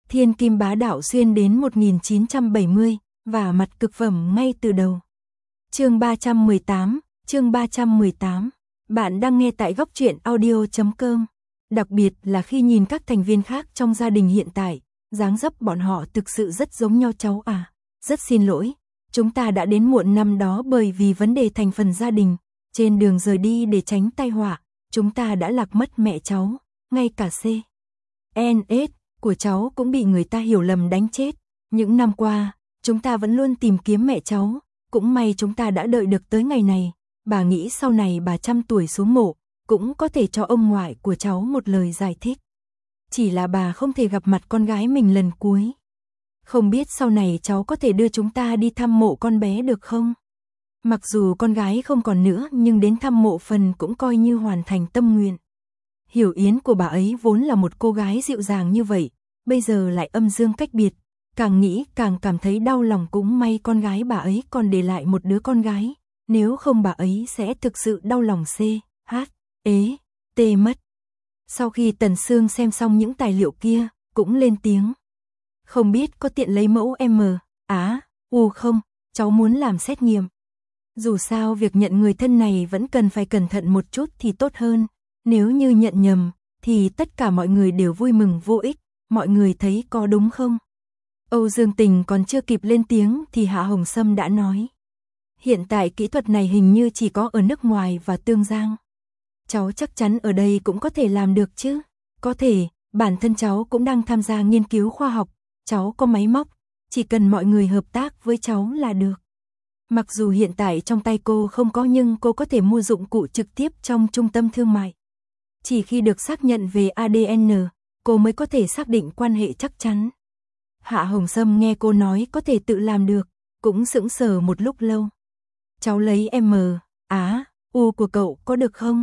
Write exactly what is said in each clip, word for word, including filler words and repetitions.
Thiên kim bá đạo xuyên đến một nghìn chín trăm bảy mươi, và mặt cực phẩm ngay từ đầu. Chương ba trăm mười tám, chương ba trăm mười tám. Bạn đang nghe tại góc truyện audio chấm com. Đặc biệt là khi nhìn các thành viên khác trong gia đình hiện tại, dáng dấp bọn họ thực sự rất giống nhau cháu à. Rất xin lỗi, chúng ta đã đến muộn năm đó bởi vì vấn đề thành phần gia đình. Trên đường rời đi để tránh tai họa, chúng ta đã lạc mất mẹ cháu, ngay cả C N S của cháu cũng bị người ta hiểu lầm đánh chết. Những năm qua, chúng ta vẫn luôn tìm kiếm mẹ cháu, cũng may chúng ta đã đợi được tới ngày này. Bà nghĩ sau này bà trăm tuổi xuống mộ, cũng có thể cho ông ngoại của cháu một lời giải thích. Chỉ là bà không thể gặp mặt con gái mình lần cuối. Không biết sau này cháu có thể đưa chúng ta đi thăm mộ con bé được không? Mặc dù con gái không còn nữa nhưng đến thăm mộ phần cũng coi như hoàn thành tâm nguyện. Hiểu Yến của bà ấy vốn là một cô gái dịu dàng như vậy, bây giờ lại âm dương cách biệt. Càng nghĩ càng cảm thấy đau lòng, cũng may con gái bà ấy còn để lại một đứa con gái. Nếu không bà ấy sẽ thực sự đau lòng C, H, ế, T mất. Sau khi Tần Sương xem xong những tài liệu kia, cũng lên tiếng. Không biết có tiện lấy mẫu M, Á, U không, cháu muốn làm xét nghiệm. Dù sao việc nhận người thân này vẫn cần phải cẩn thận một chút thì tốt hơn. Nếu như nhận nhầm, thì tất cả mọi người đều vui mừng vô ích, mọi người thấy có đúng không? Âu Dương Tình còn chưa kịp lên tiếng thì Hạ Hồng Sâm đã nói. Hiện tại kỹ thuật này hình như chỉ có ở nước ngoài và Tương Giang. Cháu chắc chắn ở đây cũng có thể làm được chứ? Có thể, bản thân cháu cũng đang tham gia nghiên cứu khoa học, cháu có máy móc, chỉ cần mọi người hợp tác với cháu là được. Mặc dù hiện tại trong tay cô không có nhưng cô có thể mua dụng cụ trực tiếp trong trung tâm thương mại. Chỉ khi được xác nhận về A D N, cô mới có thể xác định quan hệ chắc chắn. Hạ Hồng Sâm nghe cô nói có thể tự làm được, cũng sững sờ một lúc lâu. Cháu lấy M, Á, U của cậu có được không?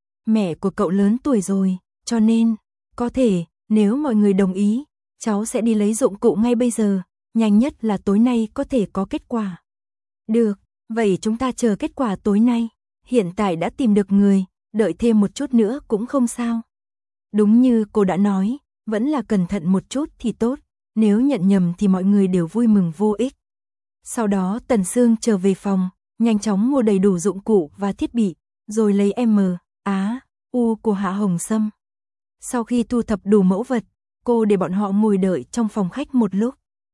Mẹ của cậu lớn tuổi rồi, cho nên, có thể, nếu mọi người đồng ý, cháu sẽ đi lấy dụng cụ ngay bây giờ, nhanh nhất là tối nay có thể có kết quả. Được, vậy chúng ta chờ kết quả tối nay, hiện tại đã tìm được người, đợi thêm một chút nữa cũng không sao. Đúng như cô đã nói, vẫn là cẩn thận một chút thì tốt, nếu nhận nhầm thì mọi người đều vui mừng vô ích. Sau đó Tần Sương trở về phòng, nhanh chóng mua đầy đủ dụng cụ và thiết bị, rồi lấy M, Á, U của Hạ Hồng Sâm. Sau khi thu thập đủ mẫu vật, cô để bọn họ ngồi đợi trong phòng khách một lúc.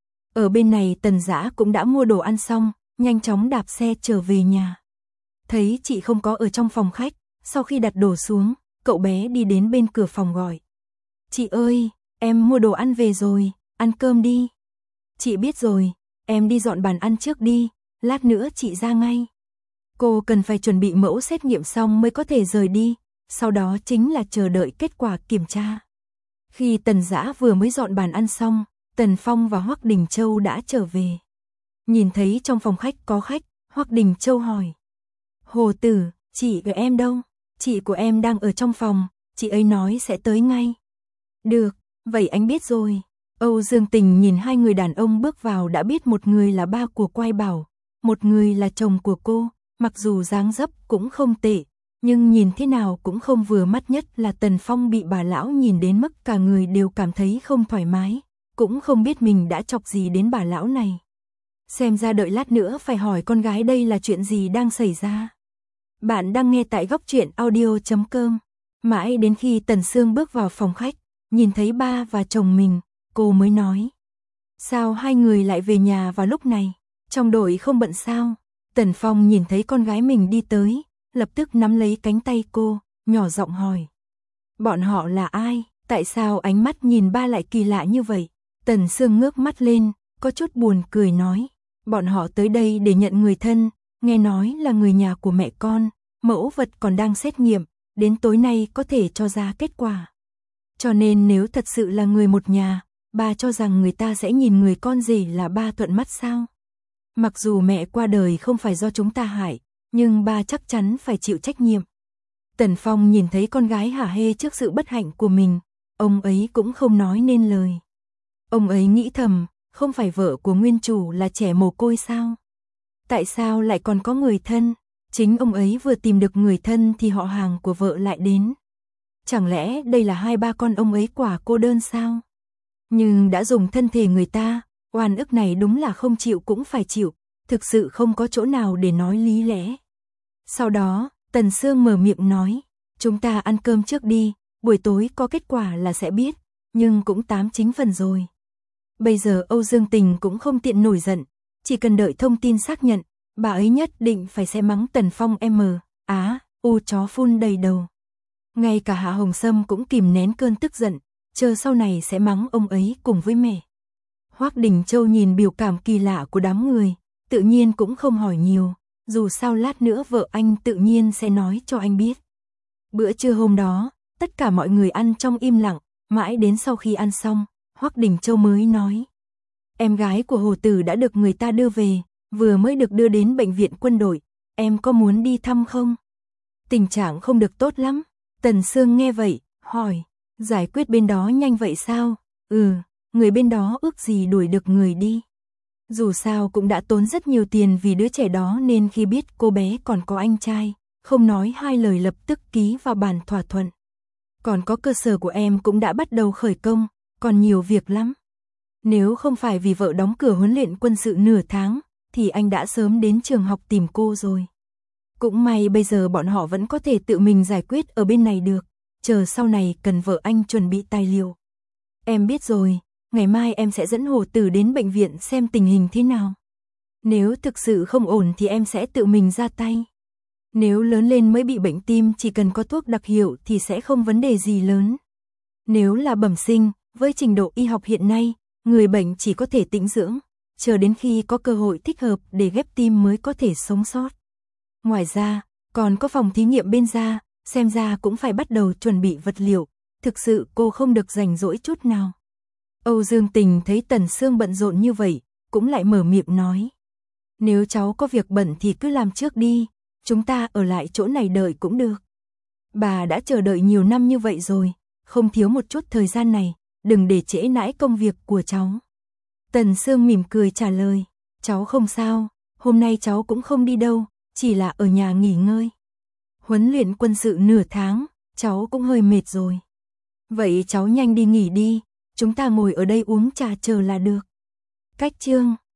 Ở bên này Tần Dã cũng đã mua đồ ăn xong, nhanh chóng đạp xe trở về nhà. Thấy chị không có ở trong phòng khách, sau khi đặt đồ xuống, cậu bé đi đến bên cửa phòng gọi. Chị ơi, em mua đồ ăn về rồi, ăn cơm đi. Chị biết rồi, em đi dọn bàn ăn trước đi, lát nữa chị ra ngay. Cô cần phải chuẩn bị mẫu xét nghiệm xong mới có thể rời đi, sau đó chính là chờ đợi kết quả kiểm tra. Khi Tần Dã vừa mới dọn bàn ăn xong, Tần Phong và Hoắc Đình Châu đã trở về. Nhìn thấy trong phòng khách có khách, Hoắc Đình Châu hỏi. Hồ Tử, chị của em đâu? Chị của em đang ở trong phòng, chị ấy nói sẽ tới ngay. Được, vậy anh biết rồi. Âu Dương Tình nhìn hai người đàn ông bước vào đã biết một người là ba của Quai Bảo, một người là chồng của cô, mặc dù dáng dấp cũng không tệ, nhưng nhìn thế nào cũng không vừa mắt, nhất là Tần Phong bị bà lão nhìn đến mức cả người đều cảm thấy không thoải mái, cũng không biết mình đã chọc gì đến bà lão này. Xem ra đợi lát nữa phải hỏi con gái đây là chuyện gì đang xảy ra. Bạn đang nghe tại góc truyện audio chấm com. Mãi đến khi Tần Sương bước vào phòng khách, nhìn thấy ba và chồng mình, cô mới nói. Sao hai người lại về nhà vào lúc này? Trong đội không bận sao? Tần Phong nhìn thấy con gái mình đi tới, lập tức nắm lấy cánh tay cô, nhỏ giọng hỏi. Bọn họ là ai? Tại sao ánh mắt nhìn ba lại kỳ lạ như vậy? Tần Sương ngước mắt lên, có chút buồn cười nói. Bọn họ tới đây để nhận người thân, nghe nói là người nhà của mẹ con, mẫu vật còn đang xét nghiệm, đến tối nay có thể cho ra kết quả. Cho nên nếu thật sự là người một nhà, ba cho rằng người ta sẽ nhìn người con rể là ba thuận mắt sao? Mặc dù mẹ qua đời không phải do chúng ta hại, nhưng ba chắc chắn phải chịu trách nhiệm. Tần Phong nhìn thấy con gái hả hê trước sự bất hạnh của mình, ông ấy cũng không nói nên lời. Ông ấy nghĩ thầm, không phải vợ của nguyên chủ là trẻ mồ côi sao? Tại sao lại còn có người thân? Chính ông ấy vừa tìm được người thân thì họ hàng của vợ lại đến. Chẳng lẽ đây là hai ba con ông ấy quả cô đơn sao? Nhưng đã dùng thân thể người ta, oan ức này đúng là không chịu cũng phải chịu, thực sự không có chỗ nào để nói lý lẽ. Sau đó, Tần Sương mở miệng nói, chúng ta ăn cơm trước đi, buổi tối có kết quả là sẽ biết, nhưng cũng tám chín phần rồi. Bây giờ Âu Dương Tình cũng không tiện nổi giận, chỉ cần đợi thông tin xác nhận, bà ấy nhất định phải sẽ mắng Tần Phong em á, u chó phun đầy đầu. Ngay cả Hạ Hồng Sâm cũng kìm nén cơn tức giận, chờ sau này sẽ mắng ông ấy cùng với mẹ. Hoắc Đình Châu nhìn biểu cảm kỳ lạ của đám người, tự nhiên cũng không hỏi nhiều, dù sao lát nữa vợ anh tự nhiên sẽ nói cho anh biết. Bữa trưa hôm đó, tất cả mọi người ăn trong im lặng, mãi đến sau khi ăn xong, Hoắc Đình Châu mới nói. Em gái của Hồ Tử đã được người ta đưa về, vừa mới được đưa đến bệnh viện quân đội, em có muốn đi thăm không? Tình trạng không được tốt lắm. Tần Sương nghe vậy, hỏi, giải quyết bên đó nhanh vậy sao? Ừ, người bên đó ước gì đuổi được người đi. Dù sao cũng đã tốn rất nhiều tiền vì đứa trẻ đó nên khi biết cô bé còn có anh trai, không nói hai lời lập tức ký vào bản thỏa thuận. Còn có cơ sở của em cũng đã bắt đầu khởi công, còn nhiều việc lắm. Nếu không phải vì vợ đóng cửa huấn luyện quân sự nửa tháng, thì anh đã sớm đến trường học tìm cô rồi. Cũng may bây giờ bọn họ vẫn có thể tự mình giải quyết ở bên này được, chờ sau này cần vợ anh chuẩn bị tài liệu. Em biết rồi, ngày mai em sẽ dẫn Hồ Tử đến bệnh viện xem tình hình thế nào. Nếu thực sự không ổn thì em sẽ tự mình ra tay. Nếu lớn lên mới bị bệnh tim chỉ cần có thuốc đặc hiệu thì sẽ không vấn đề gì lớn. Nếu là bẩm sinh, với trình độ y học hiện nay, người bệnh chỉ có thể tĩnh dưỡng, chờ đến khi có cơ hội thích hợp để ghép tim mới có thể sống sót. Ngoài ra, còn có phòng thí nghiệm bên da, xem ra cũng phải bắt đầu chuẩn bị vật liệu, thực sự cô không được rảnh rỗi chút nào. Âu Dương Tình thấy Tần Sương bận rộn như vậy, cũng lại mở miệng nói. Nếu cháu có việc bận thì cứ làm trước đi, chúng ta ở lại chỗ này đợi cũng được. Bà đã chờ đợi nhiều năm như vậy rồi, không thiếu một chút thời gian này, đừng để trễ nải công việc của cháu. Tần Sương mỉm cười trả lời, cháu không sao, hôm nay cháu cũng không đi đâu, chỉ là ở nhà nghỉ ngơi. Huấn luyện quân sự nửa tháng, cháu cũng hơi mệt rồi. Vậy cháu nhanh đi nghỉ đi, chúng ta ngồi ở đây uống trà chờ là được. Cách chương